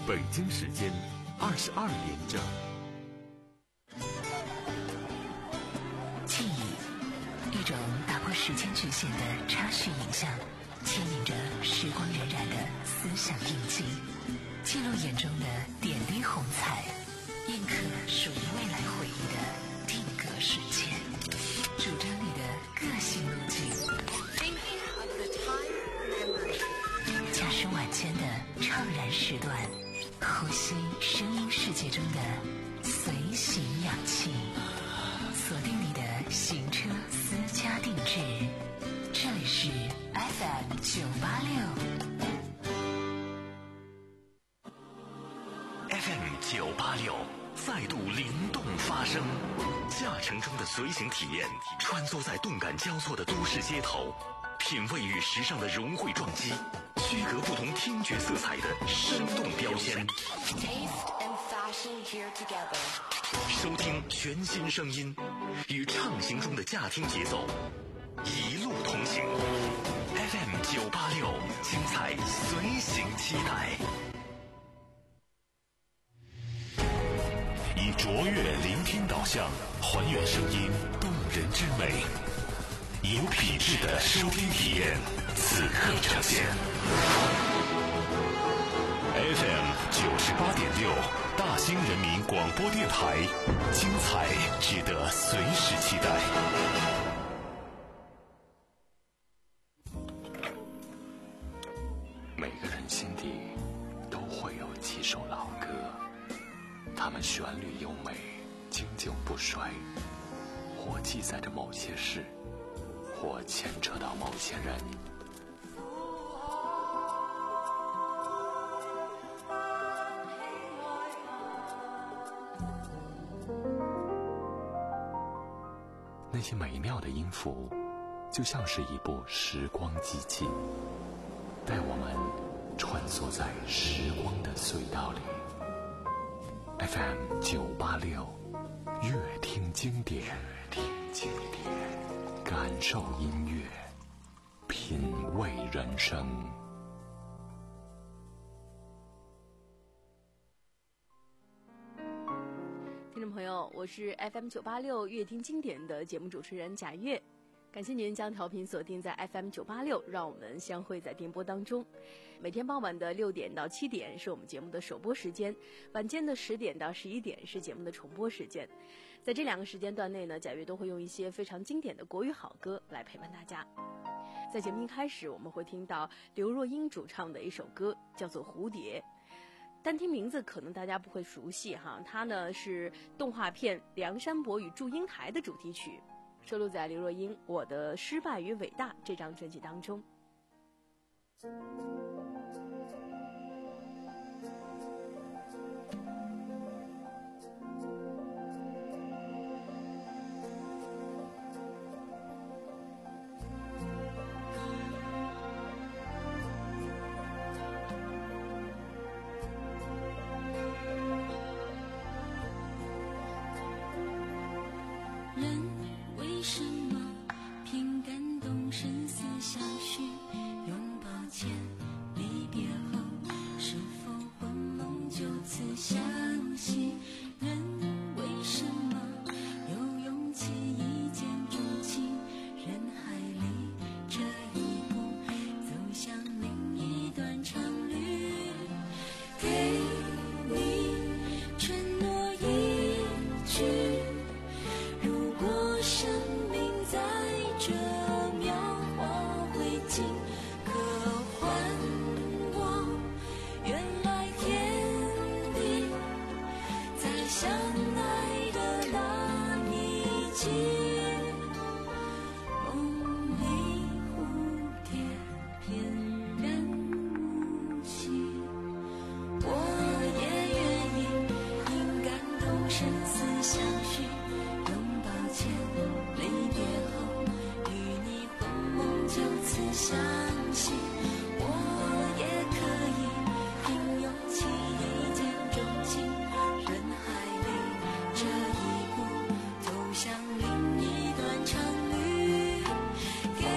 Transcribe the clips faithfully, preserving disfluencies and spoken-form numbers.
北京时间二十二点整。 记忆，一种打破时间局限的插叙影像，牵引着时光荏苒的思想印记，记录眼中的点滴红彩，印刻属于未来回忆的定格瞬间，主张你的个性路径，驾驶晚间的怅然时段，呼吸声音世界中的随行氧气，锁定你的行车私家定制，这里是 F M 九八六 F M 九八六再度灵动发声，驾乘中的随行体验，穿梭在动感交错的都市街头，品味与时尚的融汇撞击，区隔不同听觉色彩的生动标签。收听全新声音，与畅行中的驾听节奏，一路同行。F M 九八六，精彩随行期待。以卓越聆听导向，还原声音动人之美，以有品质的收听体验，此刻呈现。F M 九十八点六，大兴人民广播电台，精彩值得随时期待。每个人心底都会有几首老歌，它们旋律优美，经久不衰，或记载着某些事，或牵扯到某些人。那些美妙的音符，就像是一部时光机器，带我们穿梭在时光的隧道里。F M 九八六，乐听经典，听经典，感受音乐，品味人生。 听众朋友，我是 F M 九八六乐听经典的节目主持人贾月，感谢您将调频锁定在 F M 九八六，让我们相会在电波当中。每天傍晚的六点到七点是我们节目的首播时间，晚间的十点到十一点是节目的重播时间。在这两个时间段内呢，贾月都会用一些非常经典的国语好歌来陪伴大家。在节目一开始，我们会听到刘若英主唱的一首歌，叫做《蝴蝶》。单听名字可能大家不会熟悉哈，它呢是动画片《梁山伯与祝英台》的主题曲，收录在刘若英《我的失败与伟大》这张专辑当中。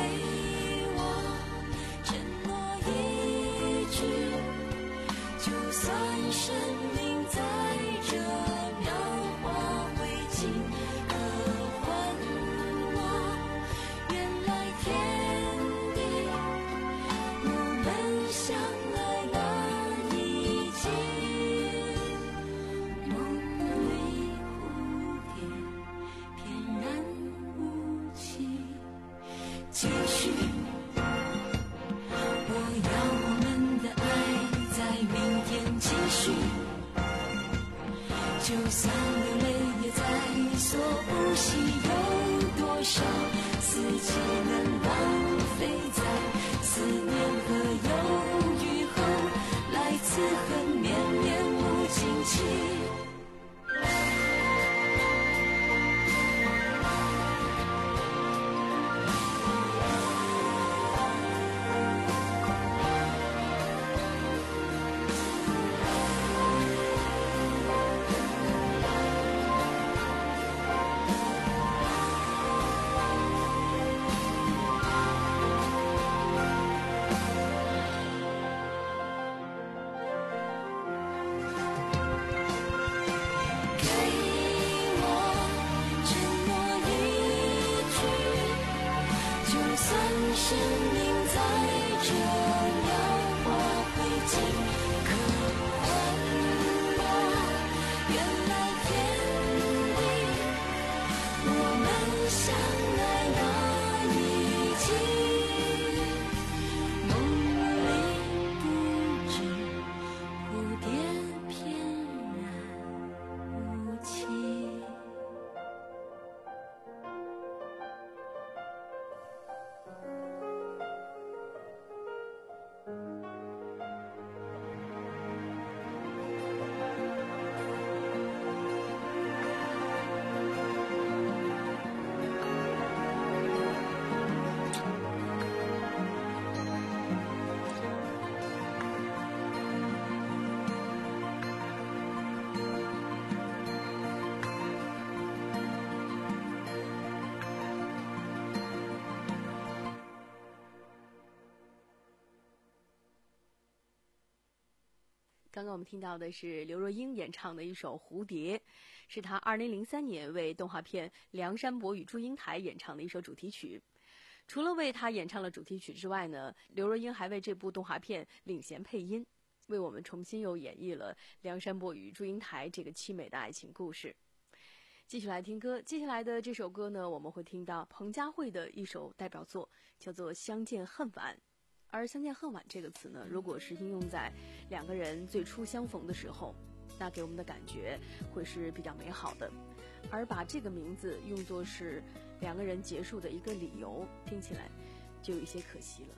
就算生命在这描画灰烬，可还我原来天地，我们相爱那一季，梦里蝴蝶翩然无期。继续，我要我们的爱在明天继续，就算流泪也在所不惜。有多少四季能浪费在思念和忧郁后，来自恨绵绵无尽期。生命在这描画灰烬，可还我原来天地，我们相爱那一季，梦里不知蝴蝶翩然无期。 刚刚我们听到的是刘若英演唱的一首《蝴蝶》，是她二零零三年为动画片《梁山伯与祝英台》演唱的一首主题曲。除了为她演唱了主题曲之外呢，刘若英还为这部动画片领衔配音，为我们重新又演绎了《梁山伯与祝英台》这个凄美的爱情故事。继续来听歌，接下来的这首歌呢，我们会听到彭佳慧的一首代表作，叫做《相见恨晚》。而相见恨晚这个词呢，如果是应用在两个人最初相逢的时候，那给我们的感觉会是比较美好的。而把这个名字用作是两个人结束的一个理由，听起来就有一些可惜了。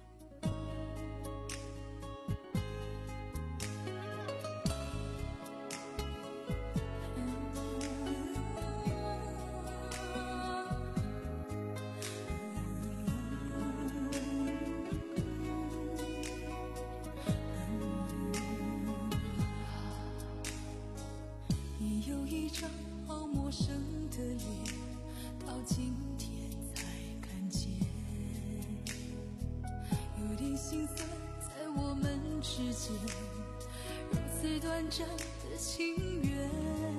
短暂的情缘，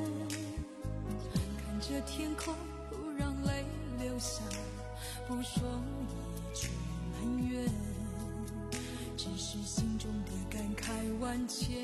看着天空不让泪流下，不说一句埋怨，只是心中的感慨万千，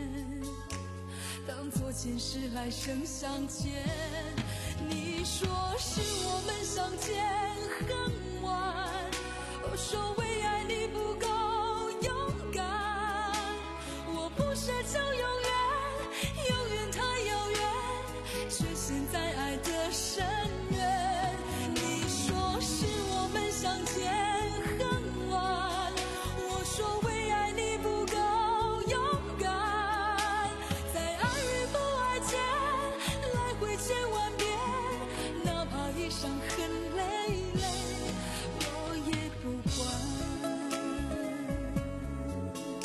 当作前世来生相见。你说是我们相见恨晚，我说为爱你不够勇敢，我不奢求永远，永远太遥远，却陷在爱的深渊。你说是我们相见恨晚，我说为爱你不够勇敢，在爱与不爱间来回千万遍，哪怕一伤痕累累，我也不管。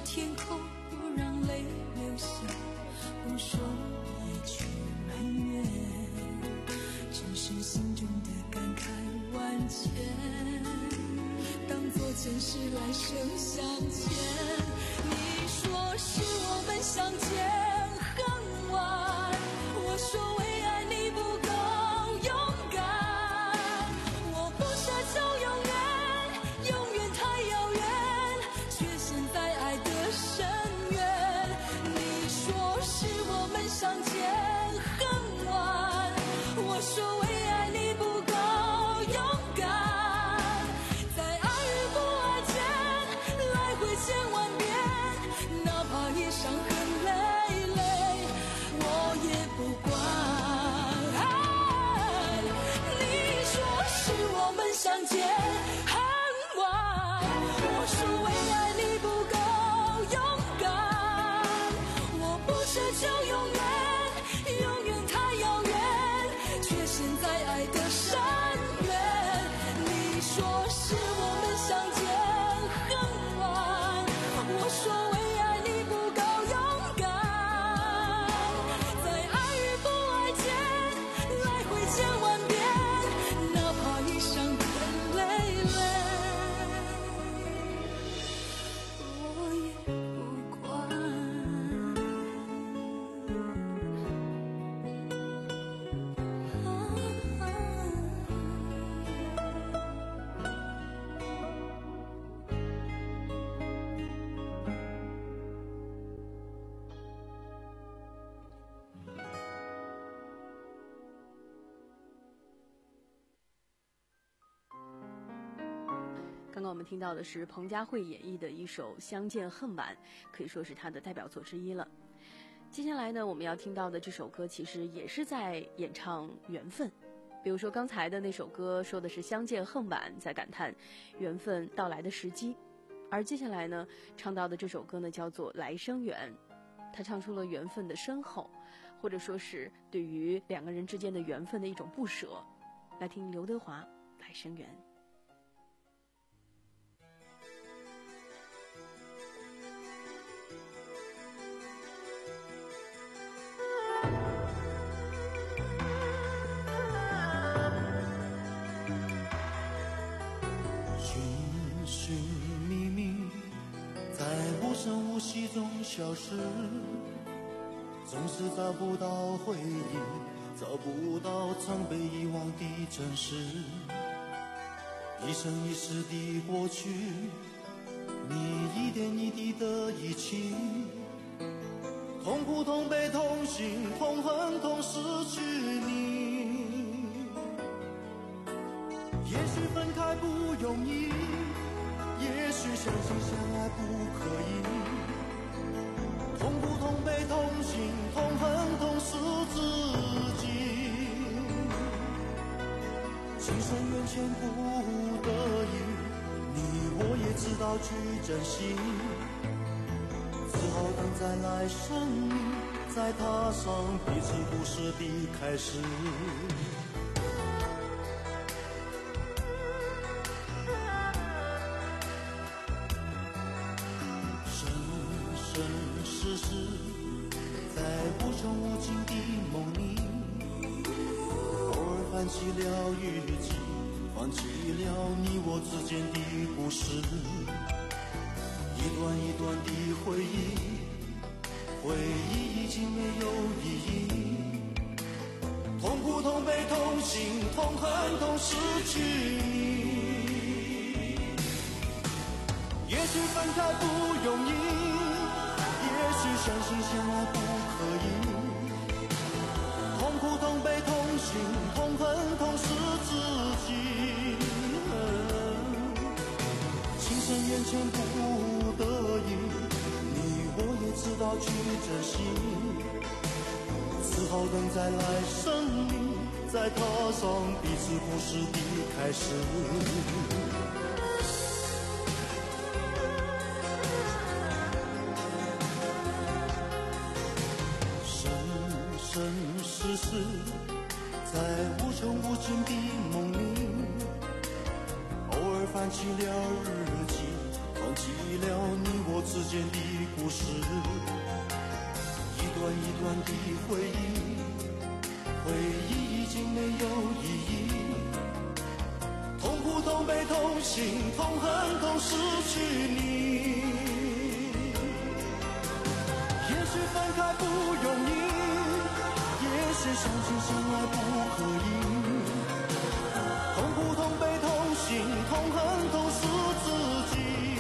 天空，不让泪流下，不说也去埋怨，只是心中的感慨万千，当作前世来生相欠。你说是我们相见恨晚，我说为爱你不够勇敢，我不奢求永远，永远太遥远，却陷在爱的深渊。你说是我们相见恨晚，我说为爱你不够勇敢，在爱与不爱间来回千万遍，哪怕也伤痕累累，我也不管。你说是我们相见恨晚，我说为爱你不够勇敢，我不奢求永远，永远太遥远，却陷在爱的深渊。你说是我们相见恨晚，我说为爱你不够勇敢，在爱与不爱间来回千万遍，哪怕已伤痕累累，我也不管。 刚刚我们听到的是彭佳慧演绎的一首《相见恨晚》，可以说是她的代表作之一了。接下来呢，我们要听到的这首歌其实也是在演唱缘分。比如说刚才的那首歌说的是相见恨晚，在感叹缘分到来的时机，而接下来呢唱到的这首歌呢叫做《来生缘》，他唱出了缘分的深厚，或者说是对于两个人之间的缘分的一种不舍。来听刘德华《来生缘》。 无息中消失，总是找不到回忆，找不到曾被遗忘的真实。一生一世的过去，你一点一滴的遗弃，痛苦痛悲痛心痛恨痛失去你。也许分开不容易，也许相亲相爱不可以，痛苦痛悲痛心痛恨痛失自己，情深缘浅不得已，你我也知道去珍惜，只好等再来生命，再踏上彼此故事的开始。放弃了日记，放弃了你我之间的故事，一段一段的回忆，回忆已经没有意义，痛苦痛悲痛心痛恨痛失去你。也许分开不容易，也许相亲相爱不可以，痛苦痛悲痛心痛恨痛失自己，情深缘浅不得已，你我也知道去珍惜，只好等再来生命，再踏上彼此故事的开始。生世世，在无穷无尽的梦里，偶尔翻起了日记，放弃了你我之间的故事，一段一段的回忆，回忆已经没有意义。痛苦痛悲痛心痛恨痛失去你，也许分开不容易，也许相亲相爱不可以。痛苦痛悲痛心痛恨痛失自己，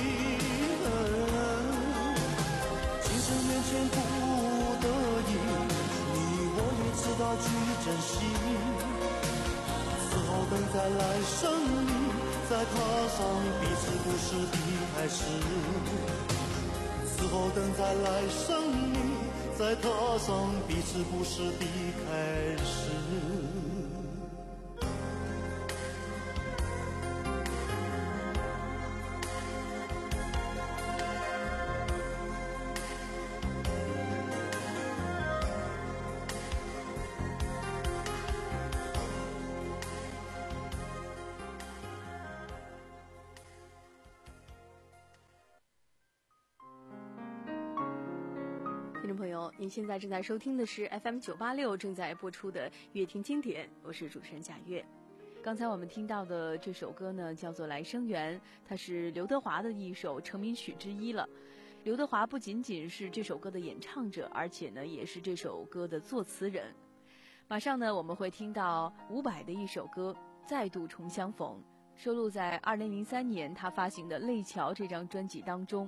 今生面前不得已，你我也知道去珍惜。此后等在来生里，再踏上彼此故事的开始。此后等在来生里，再踏上彼此故事的开始。 听众朋友，您现在正在收听的是 F M 九八六正在播出的《乐听经典》，我是主持人贾月。刚才我们听到的这首歌呢，叫做《来生缘》，它是刘德华的一首成名曲之一了。刘德华不仅仅是这首歌的演唱者，而且呢，也是这首歌的作词人。马上呢，我们会听到伍佰的一首歌《再度重相逢》，收录在二零零三年他发行的《泪桥》这张专辑当中。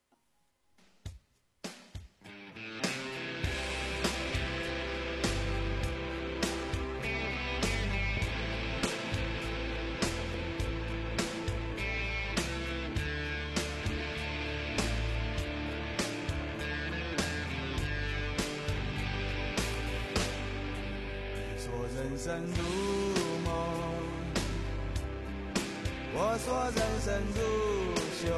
人生如梦，我说人生如秀，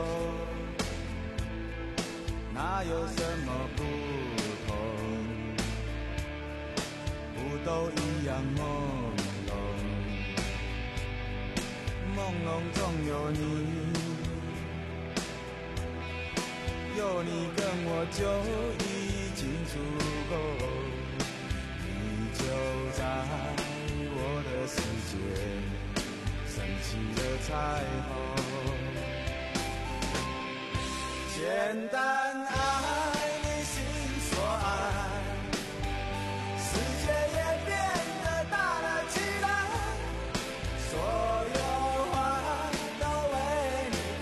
哪有什么不同？不都一样朦胧，朦胧中有你，有你跟我就已经足够。就在我的世界升起了彩虹，简单爱你心所爱，世界也变得大了起来，所有花都为你开，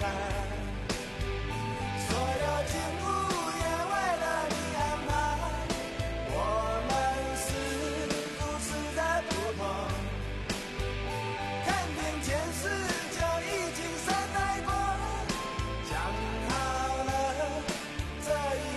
所有景物也为了你安排，我们是就已经善待过，讲好了这一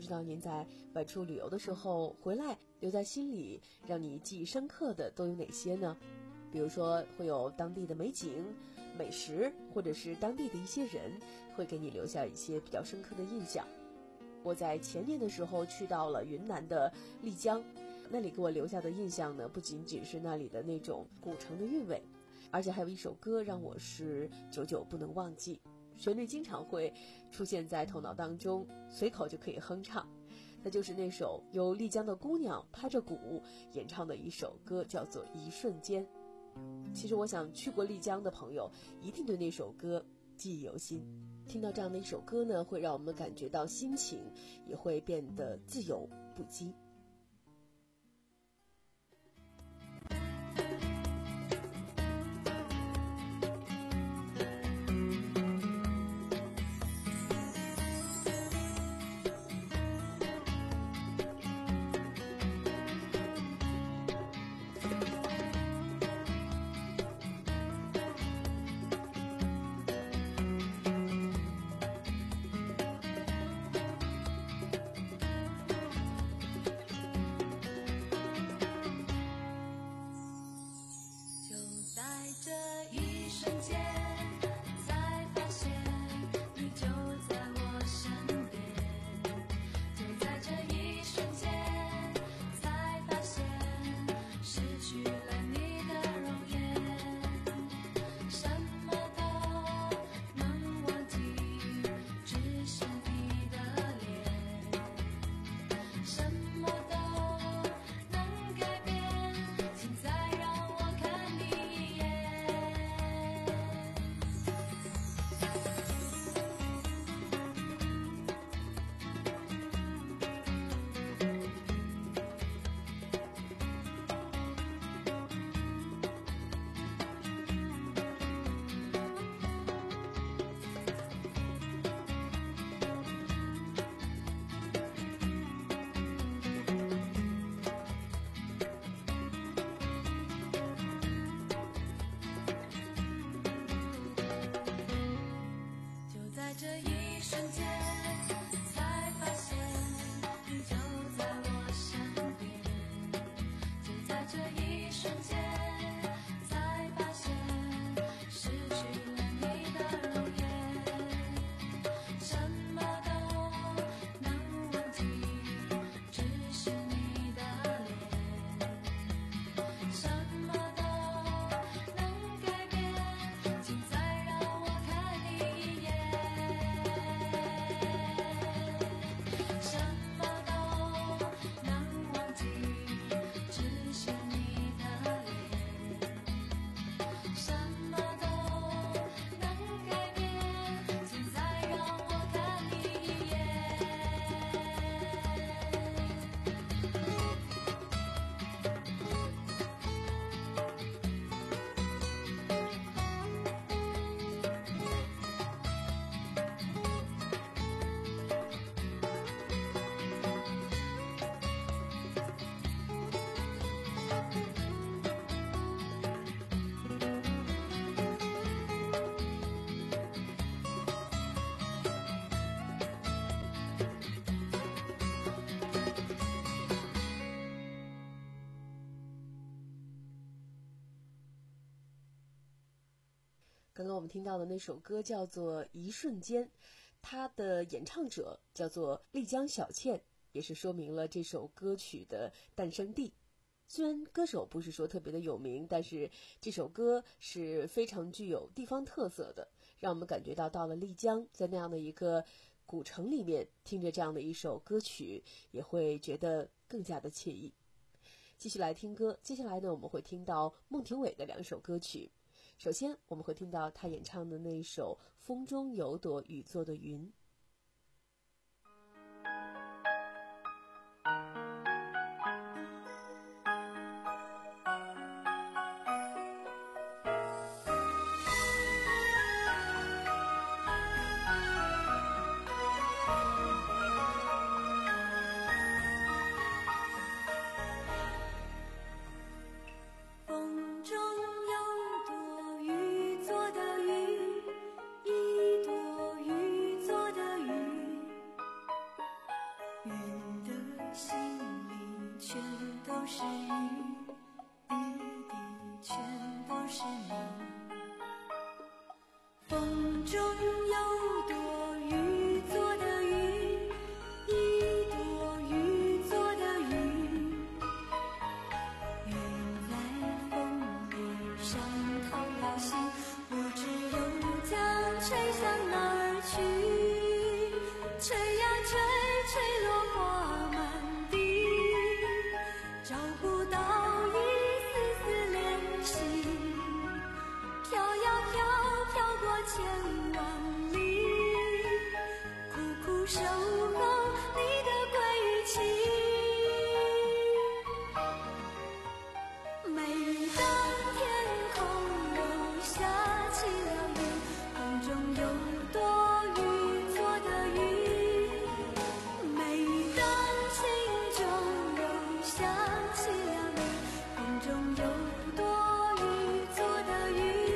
知道您在外出旅游的时候回来留在心里让你记忆深刻的都有哪些呢？比如说会有当地的美景、美食，或者是当地的一些人，会给你留下一些比较深刻的印象。我在前年的时候去到了云南的丽江，那里给我留下的印象呢，不仅仅是那里的那种古城的韵味，而且还有一首歌让我是久久不能忘记，旋律经常会出现在头脑当中，随口就可以哼唱。那就是那首由丽江的姑娘拍着鼓演唱的一首歌，叫做《一瞬间》。其实我想去过丽江的朋友一定对那首歌记忆犹新，听到这样的一首歌呢，会让我们感觉到心情也会变得自由不羁。刚刚我们听到的那首歌叫做《一瞬间》，它的演唱者叫做丽江小倩，也是说明了这首歌曲的诞生地。虽然歌手不是说特别的有名，但是这首歌是非常具有地方特色的，让我们感觉到到了丽江，在那样的一个古城里面听着这样的一首歌曲，也会觉得更加的惬意。继续来听歌，接下来呢，我们会听到孟庭苇的两首歌曲。首先我们会听到他演唱的那首《风中有朵雨做的云》。 做的是你。风中有朵雨做的云，一朵雨做的云，云在风里上透了心，不知又将吹向哪儿去，吹呀吹，吹落花满地，找不到一丝丝联系，飘呀飘，飘过千万里，苦苦守候你的归期。每当天空又下起了雨，空中有朵雨做的云，每当心中又想起了你，空中有朵雨做的云。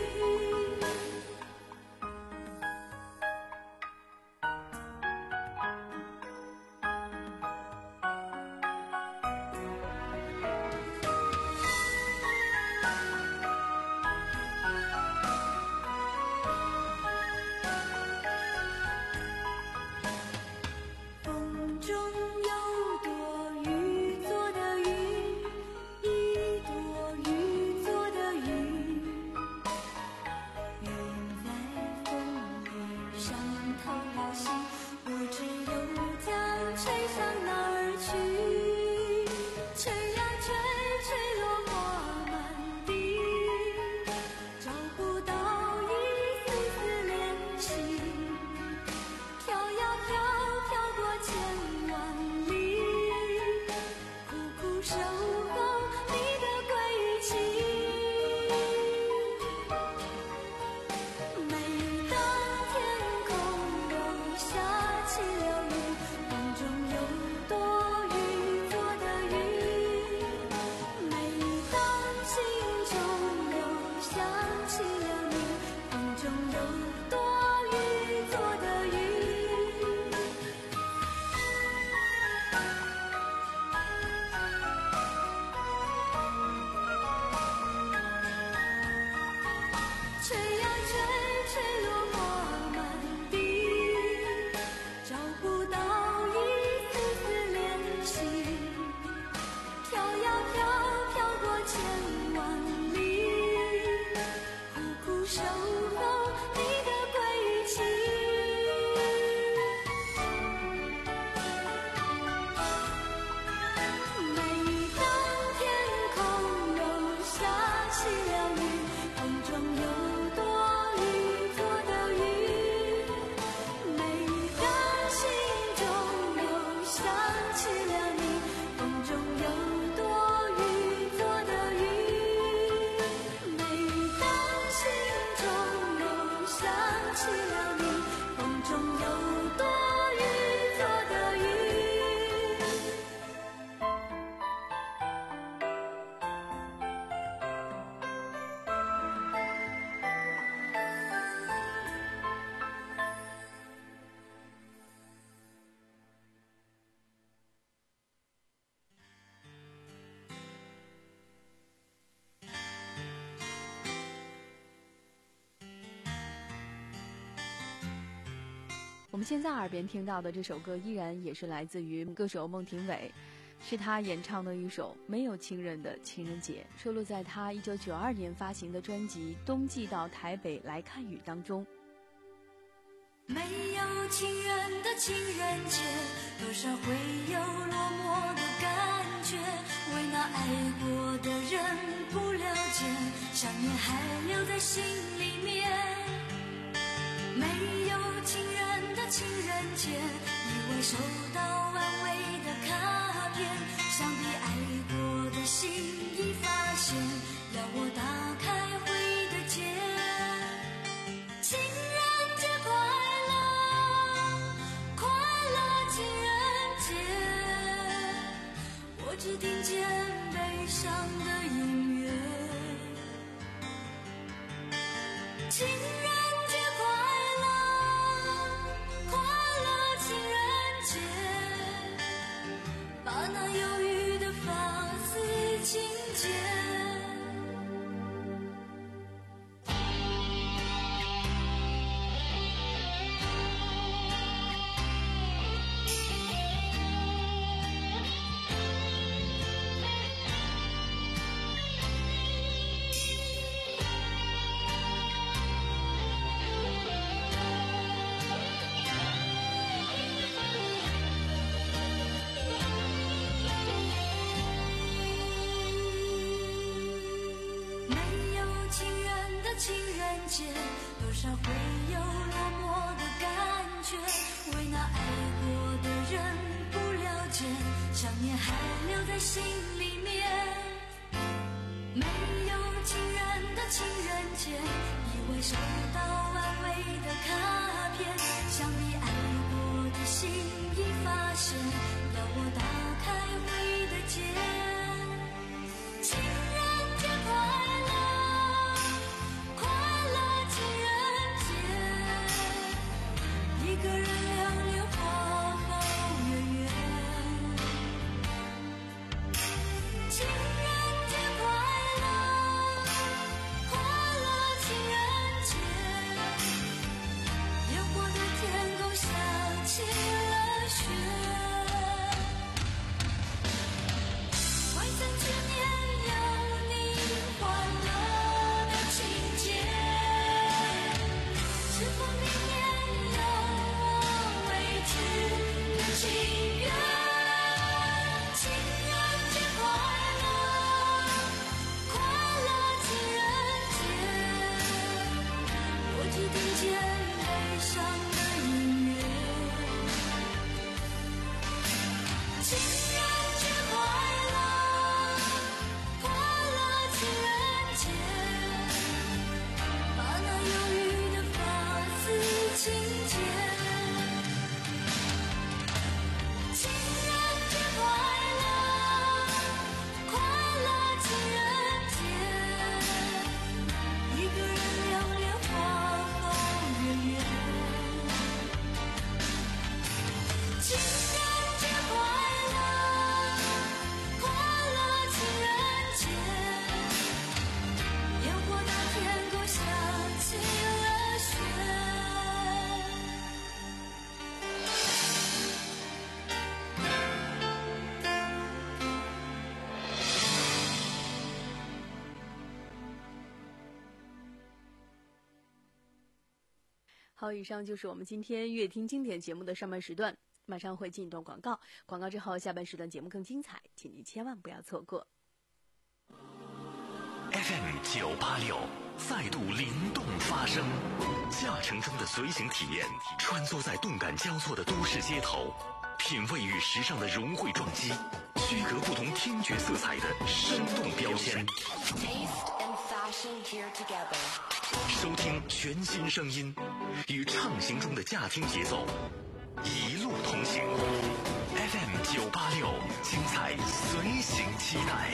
风中有朵雨做的云，一朵雨做的云，云在风里上透了心，不知又将吹向哪儿去，吹呀吹，吹落花满地，找不到一丝丝联系，飘呀飘，飘过千万里，苦苦守候你的归期。每当天空又下起了雨，空中有朵雨做的云，每当心中又想起了你，空中有朵雨做的云。吹呀吹，吹落花满地，找不到一丝丝联系，飘呀飘，飘过千万里，苦苦守候你的归期。每当天空又下起了雨，空中有朵雨做的云，每当心中又想起了你，空中有朵雨做的云，每当心中又想起了你，空中有朵雨做的云。 我们现在耳边听到的这首歌依然也是来自于歌手孟庭苇，是他演唱的一首没有情人的情人节，收录在他一九九二年发行的专辑《冬季到台北来看雨》当中。 没有情人的情人节，多少会有落寞的感觉，为那爱过的人不了解，想念还留在心里面。没有情人的情人节，以为收到安慰的卡片，想必爱过的心已发现，要我打开回忆的结。情人节快乐，快乐情人节，我只听见悲伤的音乐。情人节快乐，快乐情人节，把那忧郁的发丝轻解。 情人节，多少会有落寞的感觉，为那爱过的人不了解，想念还留在心里面。没有情人的情人节，以为收到安慰的卡片，想你爱过的心已发现，要我打开回忆的结。情人节快乐，快乐情人节，一个人流连花好月圆。情人节快乐，快乐情人节，烟火的天空下起了雪。未曾去年有你欢乐的情节，是否明年有我未知的情缘？情人节快乐，快乐情人节，我只听见悲伤的音乐。情人节快乐，快乐情人节，把那忧郁的发丝轻解。情人节快乐，快乐情人节，一个人流连花好月圆。情人节快乐，快乐情人节，烟火的天空下起了雪。 好，以上就是我们今天乐听经典节目的上半时段，马上会进一段广告，广告之后下半时段节目更精彩，请您千万不要错过。 F M 九八六再度灵动发声，驾乘中的随行体验，穿梭在动感交错的都市街头，品味与时尚的融汇撞击，区隔不同听觉色彩的生动标签。收听全新声音，与畅行中的驾听节奏，一路同行。F M 九八六，精彩随行期待。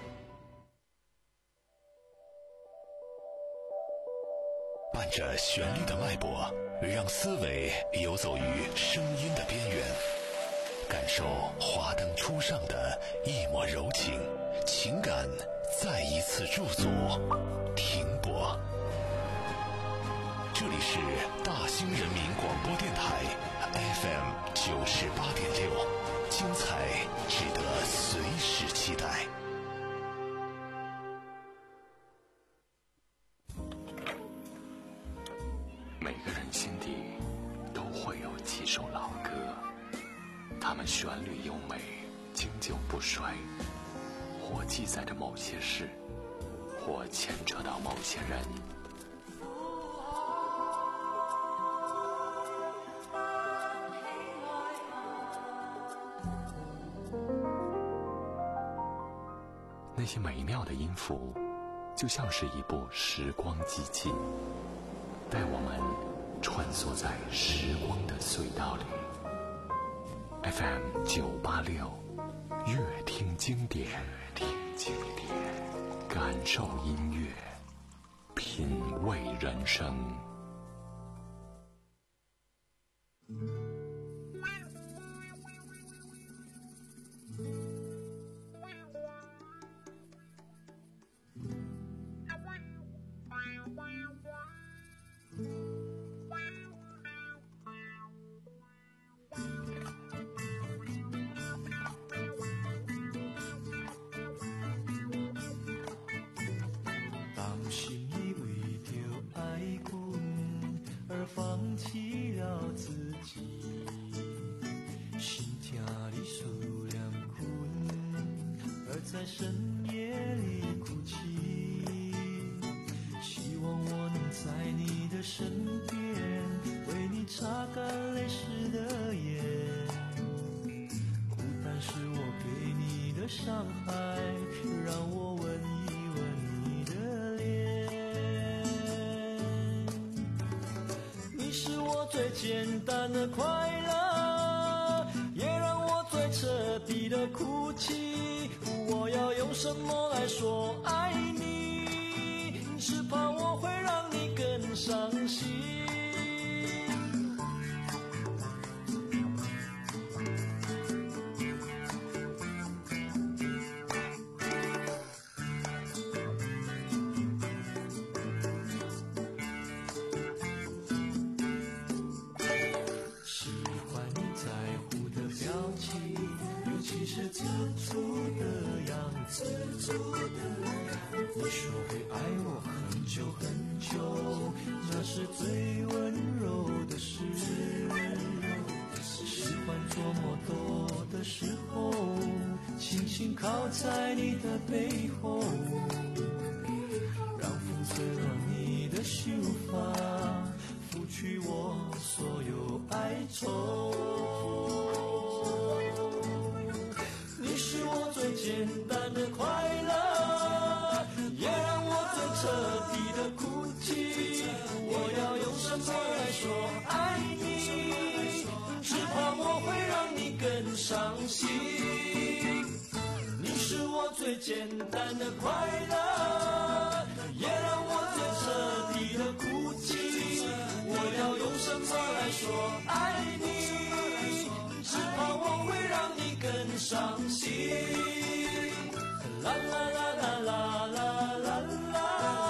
伴着旋律的脉搏，让思维游走于声音的边缘，感受华灯初上的一抹柔情，情感再一次驻足停泊。这里是大兴人民广播电台 F M 九十八点六，精彩值得随时期待。 每个人心底都会有几首老歌，它们旋律优美，经久不衰，或记载着某些事，或牵扯到某些人。那些美妙的音符，就像是一部时光机器，带我们穿梭在时光的隧道里。F M 九八六，乐听经典，乐听经典，感受音乐，品味人生。 当心你为着爱滚而放弃了自己，心疼你思念困，而在深夜里哭泣，希望我身边，为你擦干泪湿的眼。孤单是我给你的伤害，让我吻一吻你的脸。你是我最简单的快乐，也让我最彻底的哭泣。我要用什么来说爱你？是怕我会让你更伤心。喜欢你在乎的表情，尤其是吃醋的样子。你说会爱我很久很久，那是最温柔的事。喜欢做梦多的时候，轻轻靠在你的背后，让风吹乱你的秀发，拂去我所有哀愁。你是我最简单的快乐，也让我最彻底的哭泣。我要用什么来说爱你？只怕我会让你更伤心。你是我最简单的快乐，也让我最彻底的哭泣。我要用什么来说爱你？只怕我会让你更伤心。啦啦啦啦啦啦啦啦。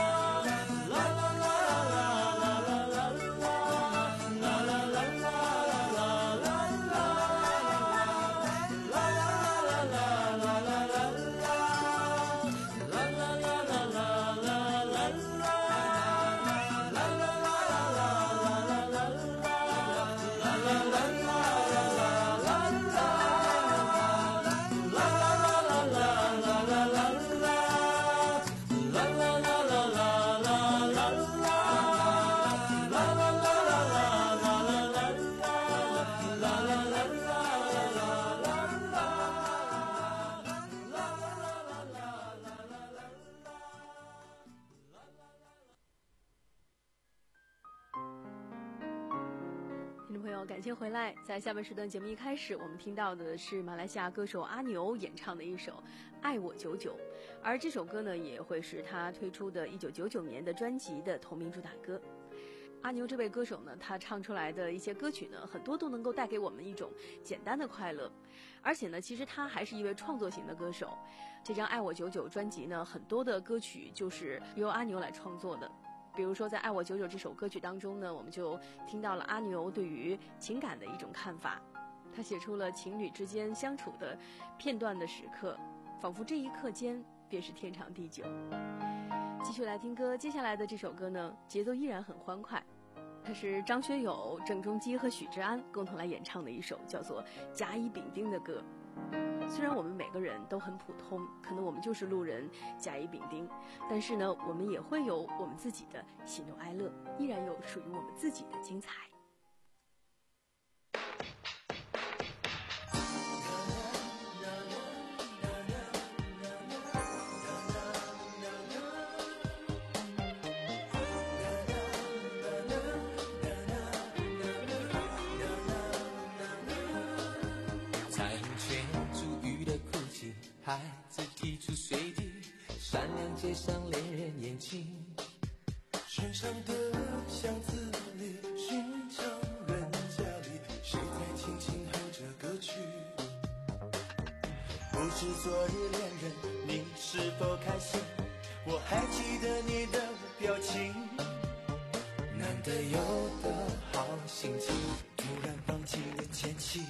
听众朋友，感谢回来。在下半时段节目一开始，我们听到的是马来西亚歌手阿牛演唱的一首《爱我久久》，而这首歌呢，也会是他推出的一九九九年的专辑的同名主打歌。阿牛这位歌手呢，他唱出来的一些歌曲呢，很多都能够带给我们一种简单的快乐，而且呢，其实他还是一位创作型的歌手。这张《爱我久久》专辑呢，很多的歌曲就是由阿牛来创作的。比如说在《爱我久久》这首歌曲当中呢，我们就听到了阿牛对于情感的一种看法。他写出了情侣之间相处的片段的时刻，仿佛这一刻间便是天长地久。继续来听歌，接下来的这首歌呢，节奏依然很欢快，它是张学友、郑中基和许志安共同来演唱的一首叫做《甲乙丙丁》的歌。虽然我们每个人都很普通，可能我们就是路人甲乙丙丁，但是呢，我们也会有我们自己的喜怒哀乐，依然有属于我们自己的精彩。 孩子提出随地，善良街上恋人眼睛，身上的巷子里，寻常人家里，谁在轻轻哼着歌曲？不知昨日恋人你是否开心？我还记得你的表情，难得有的好心情，突然放弃了前妻。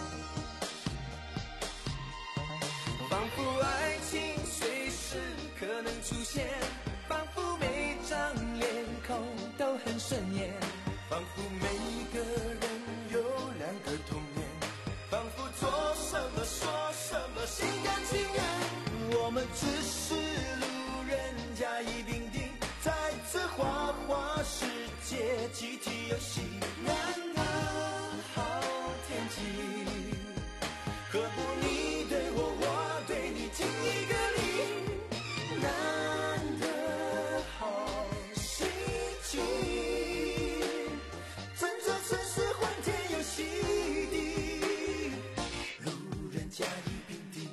仿佛爱情随时可能出现，仿佛每张脸孔都很顺眼，仿佛每个人有两个童年，仿佛做什么说什么心甘情愿。我们只是路人甲乙丙丁，在这花花世界集体游戏。难得好天气，何不你对我，我对你，敬一个礼。难得好心情，整座城市欢天又喜地，路人甲乙丙丁。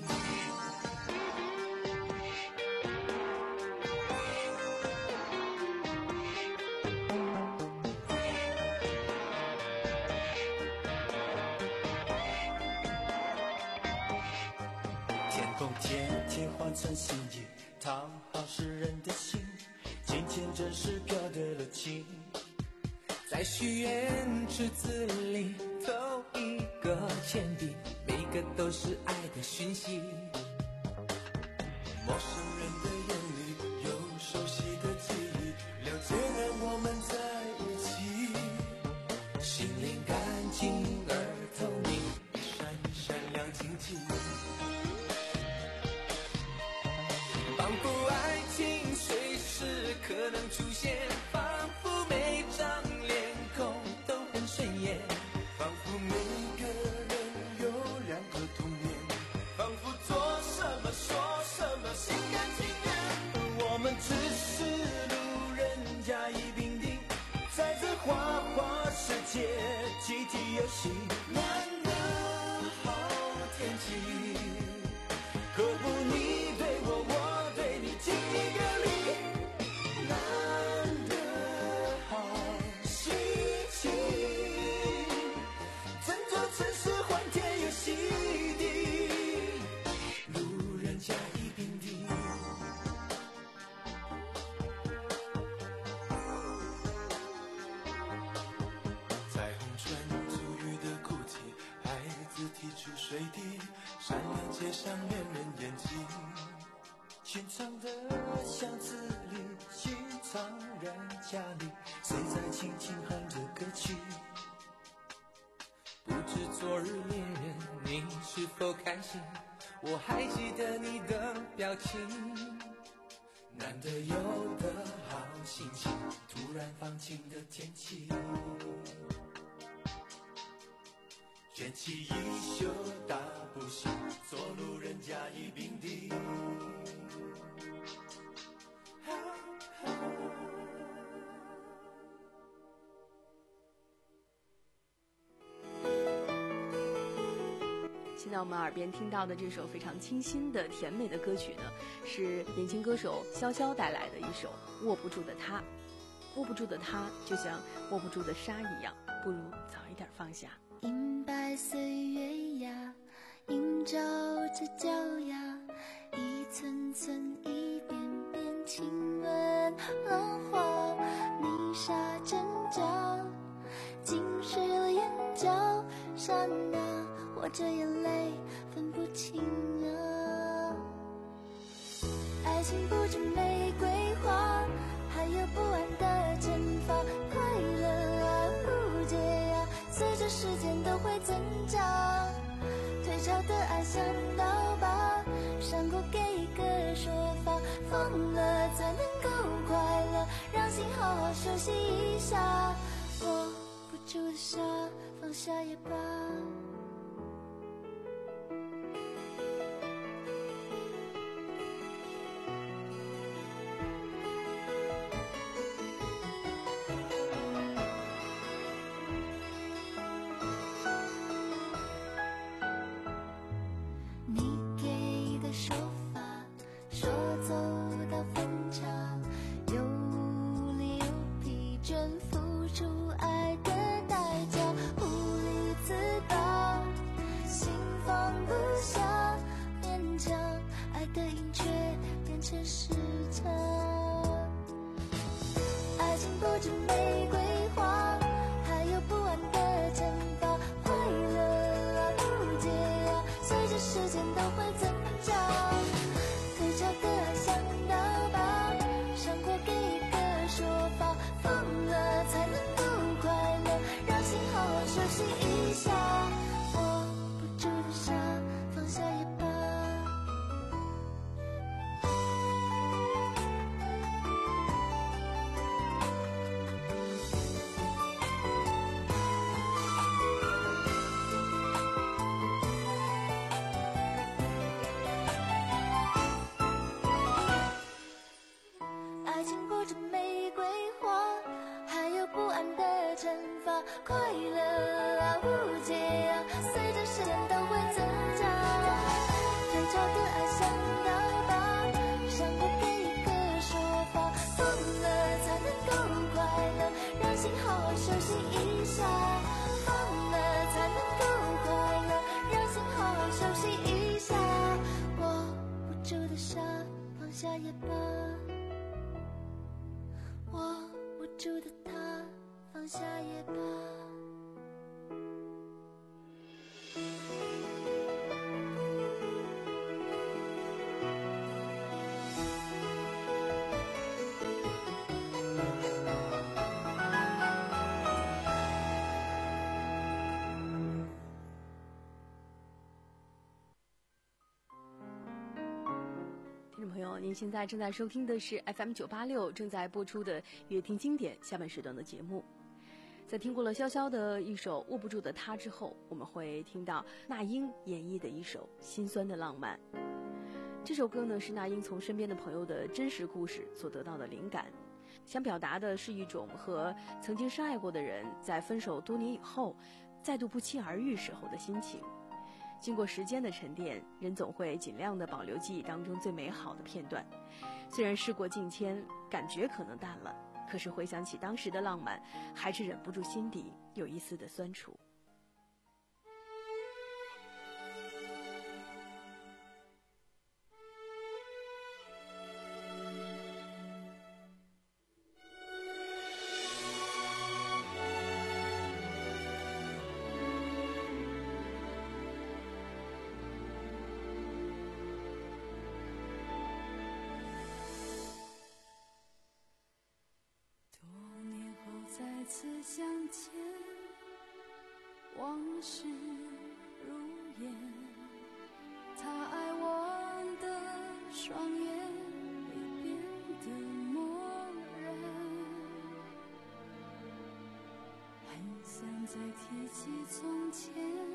天空天天换成心意，讨好世人的心，渐渐真实飘得了情。在许愿池子里投一个铅笔，每个都是爱的讯息。陌生人的眼里有熟悉的记忆，了解让我们在一起，心灵干净而透明，一闪一闪亮晶晶。仿佛爱情随时可能出现，仿佛每张脸孔都很顺眼，仿佛每个人有两个童年，仿佛做什么说什么心甘情愿。我们只是路人甲乙丙丁，在这花花世界集体游戏。难得好天气，何不你对我，我对你，敬一个礼。难得好心情，整座城市欢天又喜地，路人甲乙丙丁。彩虹穿出雨的哭泣，孩子踢出水滴，闪亮街上恋人眼睛。寻常的巷子里，寻常人家里，谁在轻轻哼着歌曲？不知昨日恋人你是否开心？我还记得你的表情。难得有的好心情，突然放晴的天气，卷起衣袖大步行，做路人甲乙丙丁。 现在我们耳边听到的这首非常清新的甜美的歌曲呢，是年轻歌手潇潇带来的一首《握不住的他》。握不住的他，就像握不住的沙一样，不如早一点放下。 银白岁月呀，映照着脚丫，一寸寸一遍遍亲吻浪花，泥沙挣扎，浸湿了眼角，刹那我这眼泪分不清啊。爱情不止玫瑰花，还有不安的惩罚，快乐啊误解啊，随着时间都会增加。退潮的爱像刀疤，伤过给一个说法，疯了才能够快乐，让心好好休息一下。握不住的沙，放下也罢。 情裹着玫瑰花，还有不安的惩罚。快乐啊，无解啊，随着时间都会增加。退潮的爱像刀疤，伤口给一个说法。疯了才能够快乐，让心好好休息一下。疯了才能够快乐，让心好好休息一下。握不住的沙，放下也罢。握不住的他，放下也罢。 您现在正在收听的是 F M 九八六正在播出的乐听经典下半时段的节目。在听过了潇潇的一首《握不住的他》之后，我们会听到那英演绎的一首心酸的浪漫。这首歌呢，是那英从身边的朋友的真实故事所得到的灵感，想表达的是一种和曾经深爱过的人在分手多年以后再度不期而遇时候的心情。经过时间的沉淀，人总会尽量的保留记忆当中最美好的片段。虽然事过境迁，感觉可能淡了，可是回想起当时的浪漫，还是忍不住心底有一丝的酸楚。 再次相见，往事如烟，他爱我的双眼已变得漠然，很想再提起从前，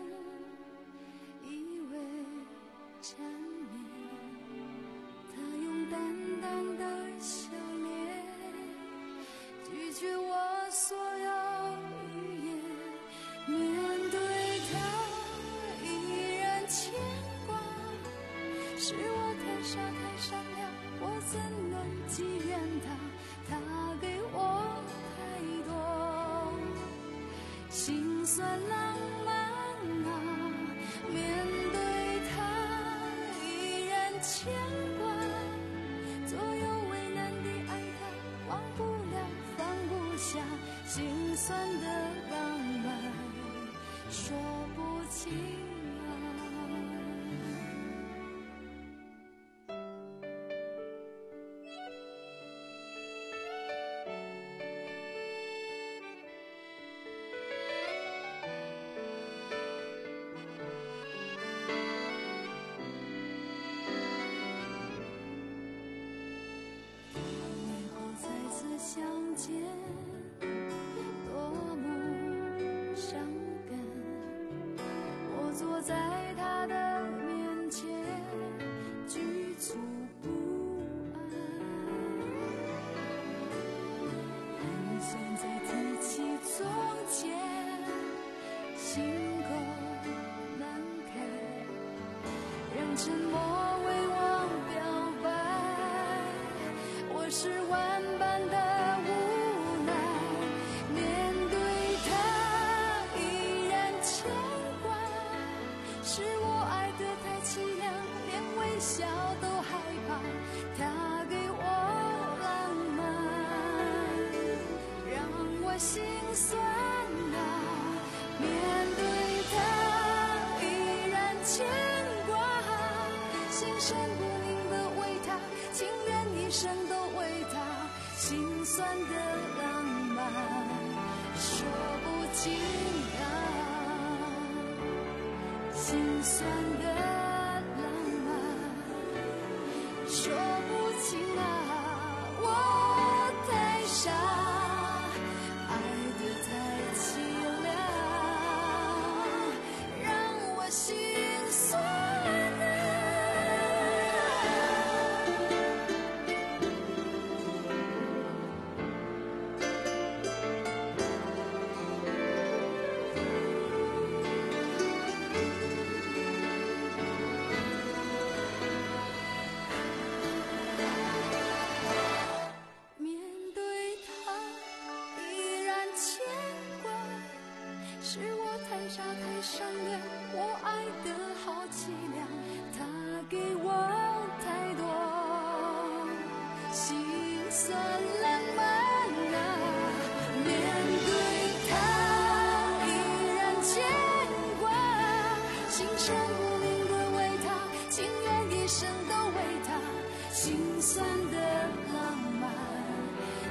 以为缠绵，他用淡淡的笑脸拒绝我所有语言，面对他依然牵挂，是我太傻太善良，我怎能记怨他？他给我太多心酸浪漫啊，面对他依然牵挂，左右为难的爱他，忘不了放不下，心酸的浪漫说不清啊。多年后再次相见，坐在他的面前，局促不安，很想再提起从前，心口难开，让沉默为我表白，我是万般的无奈，面对他依然牵挂，是我爱得太凄凉，连微笑都害怕，他给我浪漫，让我心酸啊，面对他依然牵挂，心神不宁的为他，情愿一生都为他，心酸的浪漫说不尽啊，心酸的浪漫说不清啊，我太傻，爱得太凄凉，让我心酸啊。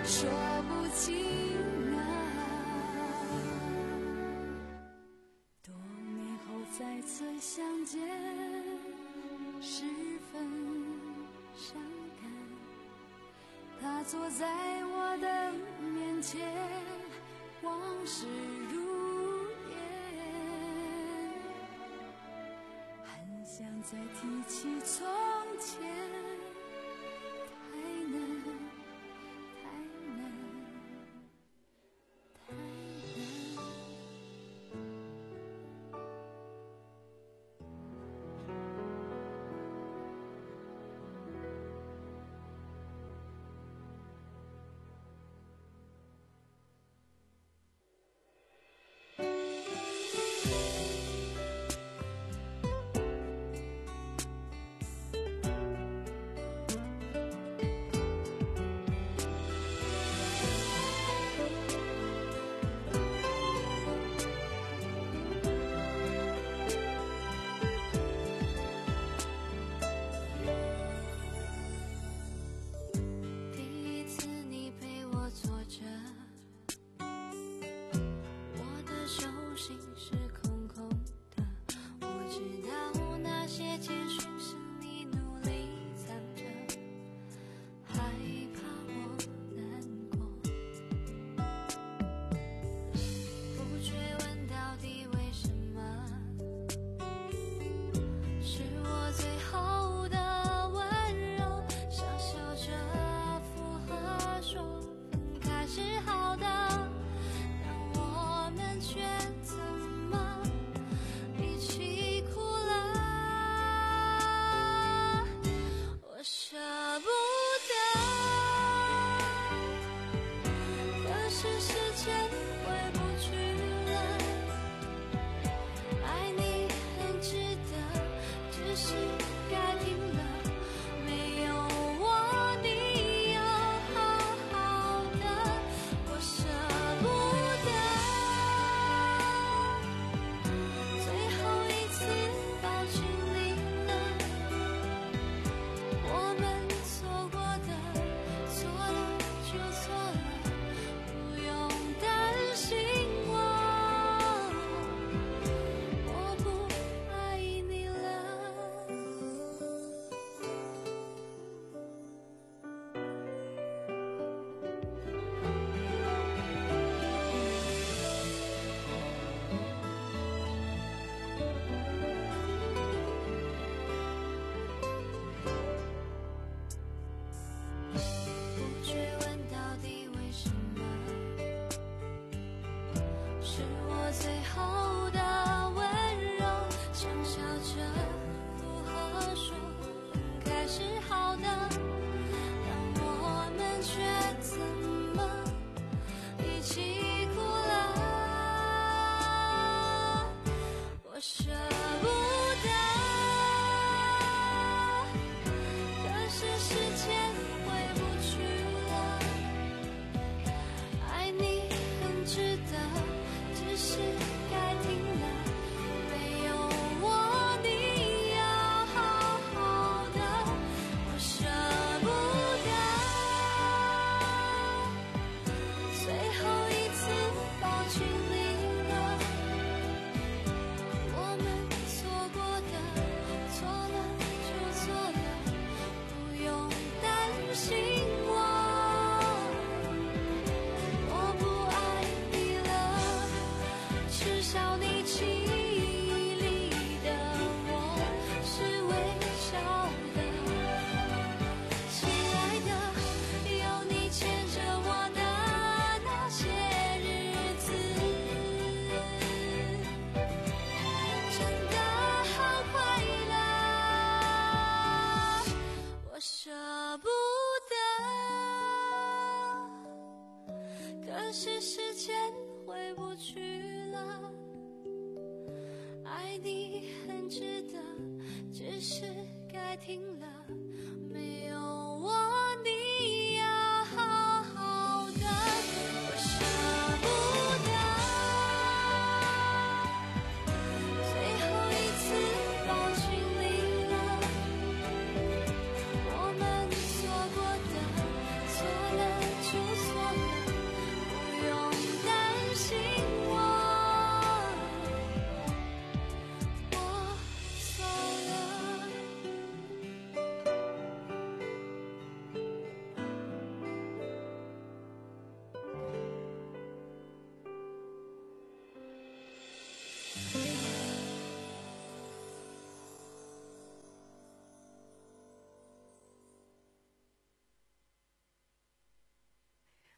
说不清啊。多年后再次相见，十分伤感。他坐在我的面前，往事如烟，很想再提起从前，太难太难太难。 可是时间回不去了，爱你很值得，只是该停了，没有我你要好好的，我舍不得最后一次抱紧你了，我们错过的错了就错了，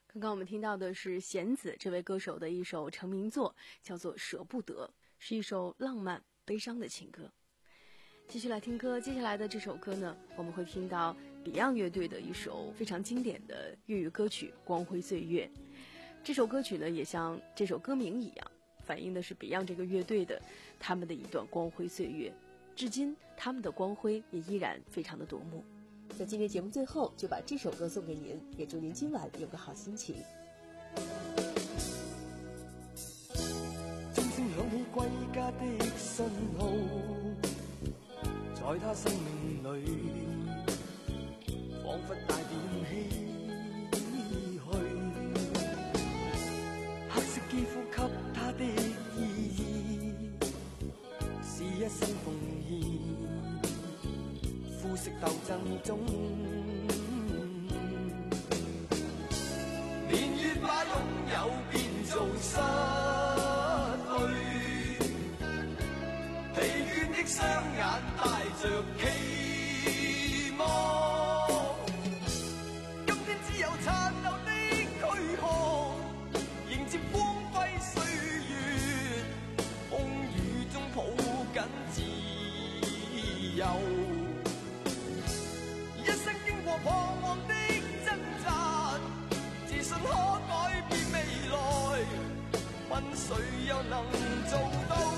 刚刚我们听到的是弦子这位歌手的一首成名作，叫做《舍不得》，是一首浪漫悲伤的情歌。继续来听歌，接下来的这首歌呢，我们会听到 Beyond 乐队的一首非常经典的粤语歌曲《光辉岁月》。这首歌曲呢，也像这首歌名一样，反映的是 Beyond 这个乐队的他们的一段光辉岁月，至今他们的光辉也依然非常的夺目。 在今天节目最后，就把这首歌送给您，也祝您今晚有个好心情。 钟聲響起歸家的信號，在他生命裏彷彿帶點唏噓，黑色肌膚給他的意義是一生奉獻，膚色鬥爭中年月把擁有變做失去，疲倦的雙眼帶着期望，今天只有殘留的軀殼迎接光輝歲月，風雨中抱緊自由，一生經過彷徨的掙扎，自信可改變未來，問誰又能做到？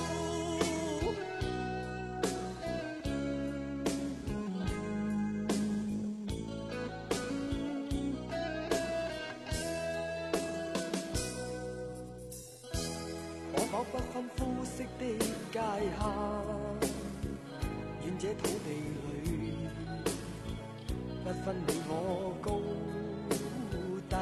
可否不分膚色的界限，願這土地裏不分你我高低，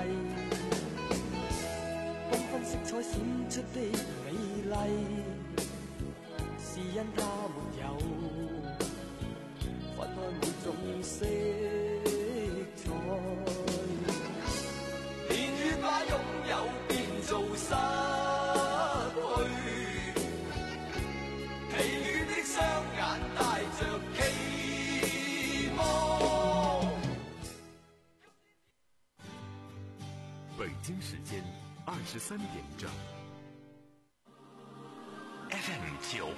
繽紛色彩閃出的美麗，是因它沒有分開每種色彩，年月把擁有變做失去，疲倦的雙眼帶着期望。 北京时间二十三点整。 F M 九